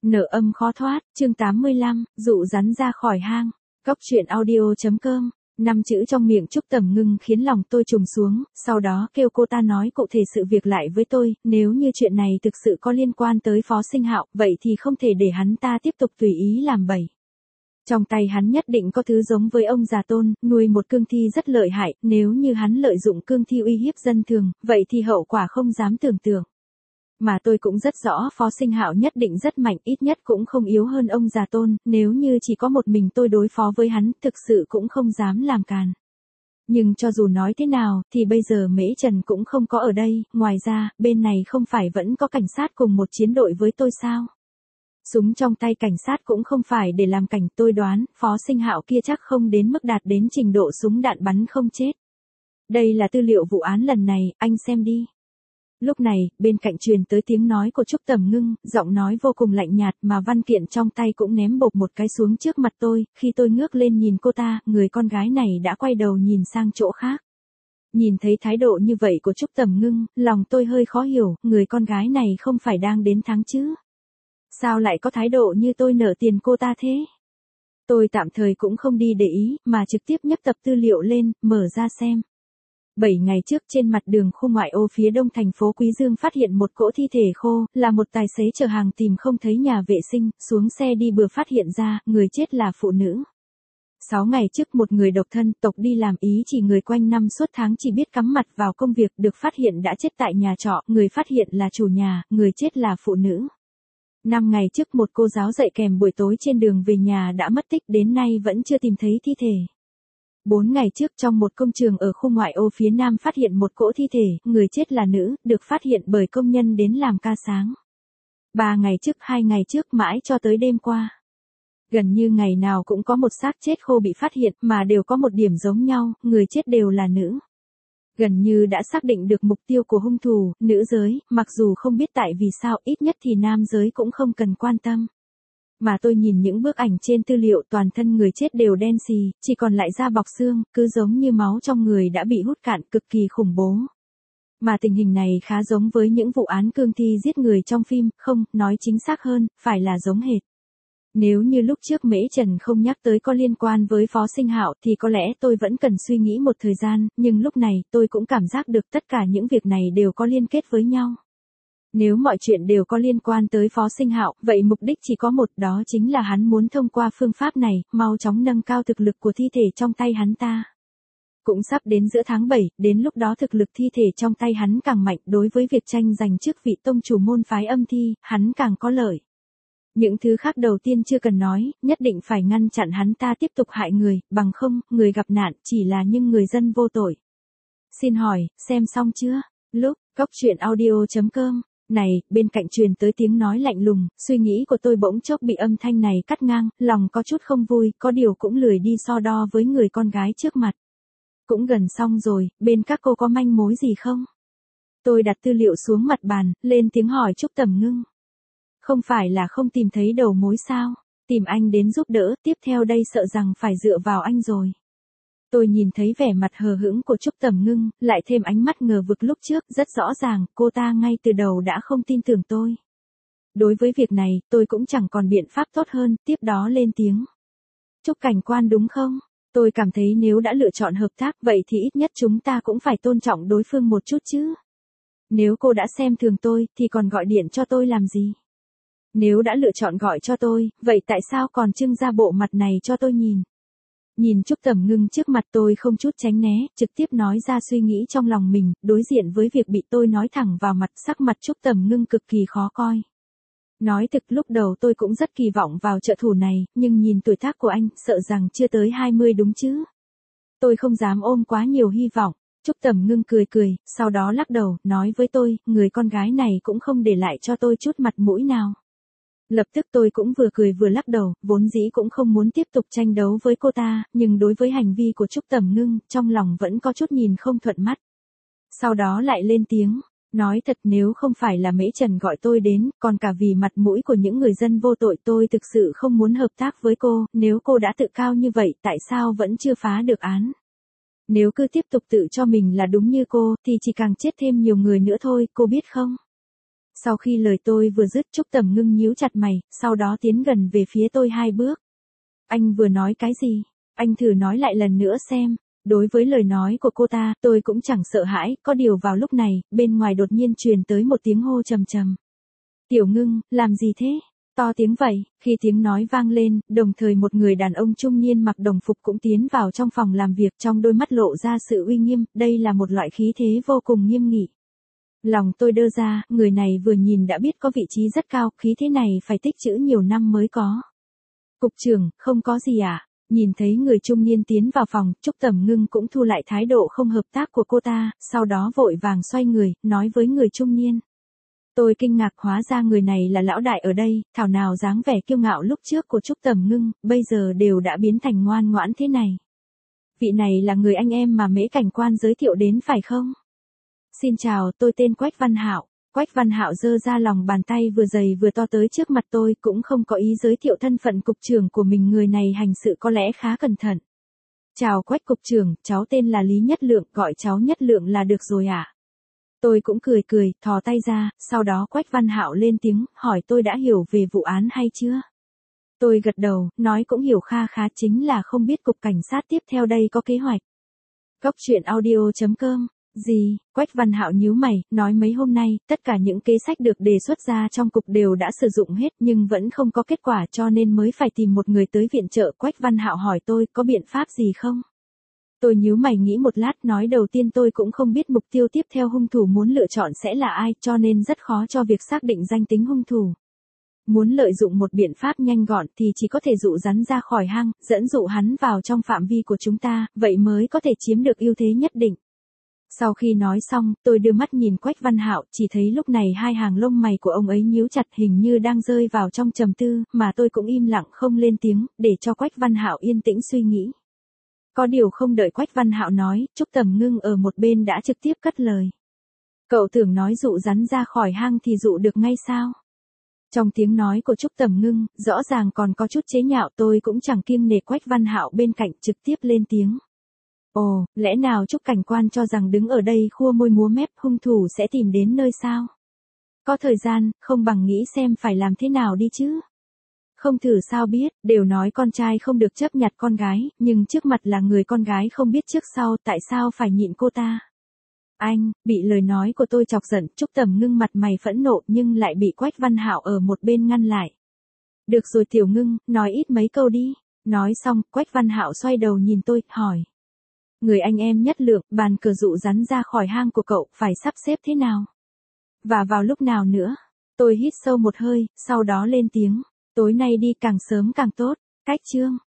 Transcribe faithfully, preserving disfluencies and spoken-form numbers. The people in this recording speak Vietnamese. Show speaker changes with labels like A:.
A: Nợ âm khó thoát, chương tám mươi lăm, dụ rắn ra khỏi hang. Góc truyện audio chấm com. Năm chữ trong miệng Trúc Tầm Ngưng khiến lòng tôi trùng xuống, sau đó kêu cô ta nói cụ thể sự việc lại với tôi, nếu như chuyện này thực sự có liên quan tới Phó Sinh Hạo, vậy thì không thể để hắn ta tiếp tục tùy ý làm bậy. Trong tay hắn nhất định có thứ giống với ông già Tôn, nuôi một cương thi rất lợi hại, nếu như hắn lợi dụng cương thi uy hiếp dân thường, vậy thì hậu quả không dám tưởng tượng. Mà tôi cũng rất rõ Phó Sinh Hạo nhất định rất mạnh, ít nhất cũng không yếu hơn ông già Tôn, nếu như chỉ có một mình tôi đối phó với hắn, thực sự cũng không dám làm càn. Nhưng cho dù nói thế nào, thì bây giờ Mễ Trần cũng không có ở đây, ngoài ra, bên này không phải vẫn có cảnh sát cùng một chiến đội với tôi sao? Súng trong tay cảnh sát cũng không phải để làm cảnh, tôi đoán, Phó Sinh Hạo kia chắc không đến mức đạt đến trình độ súng đạn bắn không chết. Đây là tư liệu vụ án lần này, anh xem đi. Lúc này, bên cạnh truyền tới tiếng nói của Trúc Tầm Ngưng, giọng nói vô cùng lạnh nhạt mà văn kiện trong tay cũng ném bộp một cái xuống trước mặt tôi, khi tôi ngước lên nhìn cô ta, người con gái này đã quay đầu nhìn sang chỗ khác. Nhìn thấy thái độ như vậy của Trúc Tầm Ngưng, lòng tôi hơi khó hiểu, người con gái này không phải đang đến tháng chứ? Sao lại có thái độ như tôi nợ tiền cô ta thế? Tôi tạm thời cũng không đi để ý, mà trực tiếp nhấp tập tư liệu lên, mở ra xem. Bảy ngày trước trên mặt đường khu ngoại ô phía đông thành phố Quý Dương phát hiện một cỗ thi thể khô, là một tài xế chở hàng tìm không thấy nhà vệ sinh, xuống xe đi vừa phát hiện ra, người chết là phụ nữ. Sáu ngày trước một người độc thân tộc đi làm ý chỉ người quanh năm suốt tháng chỉ biết cắm mặt vào công việc được phát hiện đã chết tại nhà trọ, người phát hiện là chủ nhà, người chết là phụ nữ. Năm ngày trước một cô giáo dạy kèm buổi tối trên đường về nhà đã mất tích đến nay vẫn chưa tìm thấy thi thể. Bốn ngày trước trong một công trường ở khu ngoại ô phía nam phát hiện một cỗ thi thể, người chết là nữ, được phát hiện bởi công nhân đến làm ca sáng. Ba ngày trước, hai ngày trước mãi cho tới đêm qua. Gần như ngày nào cũng có một xác chết khô bị phát hiện mà đều có một điểm giống nhau, người chết đều là nữ. Gần như đã xác định được mục tiêu của hung thủ, nữ giới, mặc dù không biết tại vì sao, ít nhất thì nam giới cũng không cần quan tâm. Mà tôi nhìn những bức ảnh trên tư liệu toàn thân người chết đều đen xì, chỉ còn lại da bọc xương, cứ giống như máu trong người đã bị hút cạn, cực kỳ khủng bố. Mà tình hình này khá giống với những vụ án cương thi giết người trong phim, không, nói chính xác hơn, phải là giống hệt. Nếu như lúc trước Mễ Trần không nhắc tới có liên quan với Phó Sinh Hạo thì có lẽ tôi vẫn cần suy nghĩ một thời gian, nhưng lúc này tôi cũng cảm giác được tất cả những việc này đều có liên kết với nhau. Nếu mọi chuyện đều có liên quan tới Phó Sinh Hạo, vậy mục đích chỉ có một, đó chính là hắn muốn thông qua phương pháp này, mau chóng nâng cao thực lực của thi thể trong tay hắn ta. Cũng sắp đến giữa tháng bảy, đến lúc đó thực lực thi thể trong tay hắn càng mạnh, đối với việc tranh giành chức vị tông chủ môn phái âm thi, hắn càng có lợi. Những thứ khác đầu tiên chưa cần nói, nhất định phải ngăn chặn hắn ta tiếp tục hại người, bằng không, người gặp nạn chỉ là những người dân vô tội. Xin hỏi, xem xong chưa? Lúc, góc truyện audio chấm com. Này, bên cạnh truyền tới tiếng nói lạnh lùng, suy nghĩ của tôi bỗng chốc bị âm thanh này cắt ngang, lòng có chút không vui, có điều cũng lười đi so đo với người con gái trước mặt. Cũng gần xong rồi, bên các cô có manh mối gì không? Tôi đặt tư liệu xuống mặt bàn, lên tiếng hỏi Trúc Tầm Ngưng. Không phải là không tìm thấy đầu mối sao? Tìm anh đến giúp đỡ, tiếp theo đây sợ rằng phải dựa vào anh rồi. Tôi nhìn thấy vẻ mặt hờ hững của Trúc Tầm Ngưng, lại thêm ánh mắt ngờ vực lúc trước, rất rõ ràng, cô ta ngay từ đầu đã không tin tưởng tôi. Đối với việc này, tôi cũng chẳng còn biện pháp tốt hơn, tiếp đó lên tiếng. Trúc cảnh quan đúng không? Tôi cảm thấy nếu đã lựa chọn hợp tác, vậy thì ít nhất chúng ta cũng phải tôn trọng đối phương một chút chứ. Nếu cô đã xem thường tôi, thì còn gọi điện cho tôi làm gì? Nếu đã lựa chọn gọi cho tôi, vậy tại sao còn trưng ra bộ mặt này cho tôi nhìn? Nhìn Trúc Tầm Ngưng trước mặt tôi không chút tránh né, trực tiếp nói ra suy nghĩ trong lòng mình, đối diện với việc bị tôi nói thẳng vào mặt, sắc mặt Trúc Tầm Ngưng cực kỳ khó coi. Nói thực lúc đầu tôi cũng rất kỳ vọng vào trợ thủ này, nhưng nhìn tuổi tác của anh, sợ rằng chưa tới hai mươi đúng chứ. Tôi không dám ôm quá nhiều hy vọng. Trúc Tầm Ngưng cười cười, sau đó lắc đầu, nói với tôi, người con gái này cũng không để lại cho tôi chút mặt mũi nào. Lập tức tôi cũng vừa cười vừa lắc đầu, vốn dĩ cũng không muốn tiếp tục tranh đấu với cô ta, nhưng đối với hành vi của Trúc Tầm Ngưng, trong lòng vẫn có chút nhìn không thuận mắt. Sau đó lại lên tiếng, nói thật nếu không phải là Mễ Trần gọi tôi đến, còn cả vì mặt mũi của những người dân vô tội tôi thực sự không muốn hợp tác với cô, nếu cô đã tự cao như vậy tại sao vẫn chưa phá được án. Nếu cứ tiếp tục tự cho mình là đúng như cô, thì chỉ càng chết thêm nhiều người nữa thôi, cô biết không? Sau khi lời tôi vừa dứt, Trúc Tầm Ngưng nhíu chặt mày, sau đó tiến gần về phía tôi hai bước. Anh vừa nói cái gì? Anh thử nói lại lần nữa xem. Đối với lời nói của cô ta, tôi cũng chẳng sợ hãi, có điều vào lúc này, bên ngoài đột nhiên truyền tới một tiếng hô trầm trầm. Tiểu Ngưng, làm gì thế? To tiếng vậy, khi tiếng nói vang lên, đồng thời một người đàn ông trung niên mặc đồng phục cũng tiến vào trong phòng làm việc, trong đôi mắt lộ ra sự uy nghiêm, đây là một loại khí thế vô cùng nghiêm nghị. Lòng tôi đơ ra, người này vừa nhìn đã biết có vị trí rất cao, khí thế này phải tích trữ nhiều năm mới có. Cục trưởng, không có gì à? Nhìn thấy người trung niên tiến vào phòng, Trúc Tầm Ngưng cũng thu lại thái độ không hợp tác của cô ta, sau đó vội vàng xoay người, nói với người trung niên. Tôi kinh ngạc, hóa ra người này là lão đại ở đây, thảo nào dáng vẻ kiêu ngạo lúc trước của Trúc Tầm Ngưng, bây giờ đều đã biến thành ngoan ngoãn thế này. Vị này là người anh em mà Mễ cảnh quan giới thiệu đến phải không? Xin chào, tôi tên Quách Văn Hạo. Quách Văn Hạo giơ ra lòng bàn tay vừa dày vừa to tới trước mặt tôi, cũng không có ý giới thiệu thân phận cục trưởng của mình, người này hành sự có lẽ khá cẩn thận. Chào Quách cục trưởng, cháu tên là Lý Nhất Lượng, gọi cháu Nhất Lượng là được rồi ạ. À? Tôi cũng cười cười, thò tay ra, sau đó Quách Văn Hạo lên tiếng, hỏi tôi đã hiểu về vụ án hay chưa? Tôi gật đầu, nói cũng hiểu kha khá, chính là không biết cục cảnh sát tiếp theo đây có kế hoạch. Cốc truyện audio chấm com. Gì? Quách Văn Hạo nhíu mày, nói mấy hôm nay, tất cả những kế sách được đề xuất ra trong cục đều đã sử dụng hết nhưng vẫn không có kết quả, cho nên mới phải tìm một người tới viện trợ. Quách Văn Hạo hỏi tôi, có biện pháp gì không? Tôi nhíu mày nghĩ một lát, nói đầu tiên tôi cũng không biết mục tiêu tiếp theo hung thủ muốn lựa chọn sẽ là ai, cho nên rất khó cho việc xác định danh tính hung thủ. Muốn lợi dụng một biện pháp nhanh gọn thì chỉ có thể dụ rắn ra khỏi hang, dẫn dụ hắn vào trong phạm vi của chúng ta, vậy mới có thể chiếm được ưu thế nhất định. Sau khi nói xong, tôi đưa mắt nhìn Quách Văn Hạo, chỉ thấy lúc này hai hàng lông mày của ông ấy nhíu chặt, hình như đang rơi vào trong trầm tư, mà tôi cũng im lặng không lên tiếng, để cho Quách Văn Hạo yên tĩnh suy nghĩ. Có điều không đợi Quách Văn Hạo nói, Trúc Tầm Ngưng ở một bên đã trực tiếp cất lời. Cậu tưởng nói dụ rắn ra khỏi hang thì dụ được ngay sao? Trong tiếng nói của Trúc Tầm Ngưng, rõ ràng còn có chút chế nhạo, tôi cũng chẳng kiêng nể Quách Văn Hạo bên cạnh, trực tiếp lên tiếng. Ồ, lẽ nào Trúc cảnh quan cho rằng đứng ở đây khua môi múa mép hung thủ sẽ tìm đến nơi sao? Có thời gian, không bằng nghĩ xem phải làm thế nào đi chứ? Không thử sao biết, đều nói con trai không được chấp nhặt con gái, nhưng trước mặt là người con gái không biết trước sau, tại sao phải nhịn cô ta? Anh, bị lời nói của tôi chọc giận, Trúc Tầm Ngưng mặt mày phẫn nộ nhưng lại bị Quách Văn Hạo ở một bên ngăn lại. Được rồi Tiểu Ngưng, nói ít mấy câu đi. Nói xong, Quách Văn Hạo xoay đầu nhìn tôi, hỏi. Người anh em Nhất Lượng, bàn cờ dụ rắn ra khỏi hang của cậu, phải sắp xếp thế nào? Và vào lúc nào nữa? Tôi hít sâu một hơi, sau đó lên tiếng. Tối nay đi, càng sớm càng tốt. Cách chương.